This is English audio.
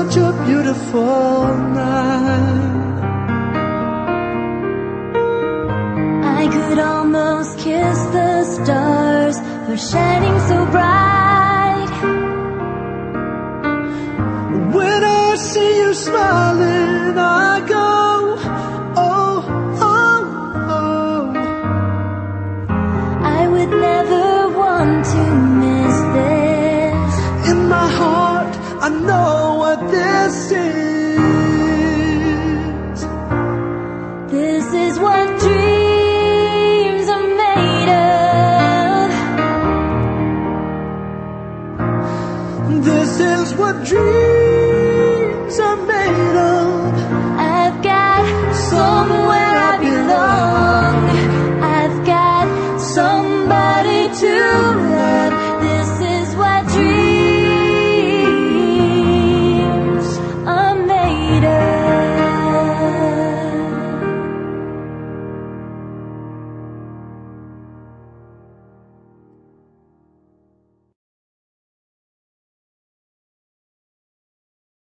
such a beautiful night. I could almost kiss the stars for shining so bright. When I see you smiling, I go, oh, oh, oh. I would never want to miss this. In my heart, I know what this is.